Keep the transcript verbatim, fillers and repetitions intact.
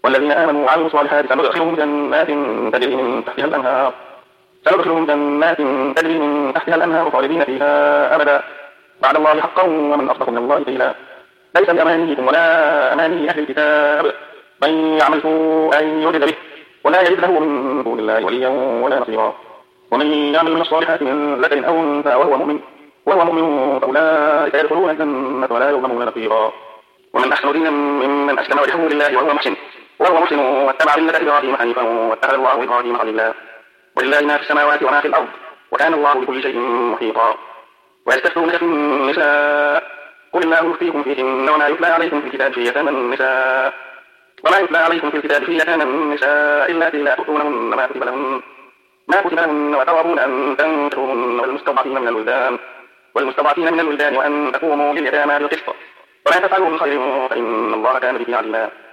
والذين آمنوا وعملوا الصالحات سندخلهم جنات تجري من تحتها الأنهار سندخلهم جنات تجري من تحتها الأنهار خالدين فيها أبدا بعد الله حقا ومن أصدق من الله قيلا ليس بأمانيكم ولا أماني أهل الكتاب من يعمل سوءا يجز به ولا يجد له من دون الله وليا ولا نصيرا ومن يعمل من الصالحات من ذكر أو أنثى وهو مؤمن وهو مؤمن فأولئك يدخلون الجنة ولا يظلمون نقيرا ومن أحسن دينا ممن أسلم وجهه لله وهو محسن وهو مسلم واتبع ملة إبراهيم حنيفا واتخذ الله إبراهيم خليلا ولله ما في السماوات وما في الأرض وكان الله بكل شيء محيطا ويستفتونك في النساء قل الله يفتيكم فيهن وما يتلى عليكم في الكتاب في يتامى النساء وما يتلى عليكم في الكتاب في يتامى النساء إلا لا تؤتونهن ما كتب لهن ما كتب لهن وترغبون أن تنكحوهن والمستضعفين من الولدان والمستضعفين من الولدان وأن تقوموا لليتامى بالقسط وما تفعلوا من خير فإن الله كان به عليما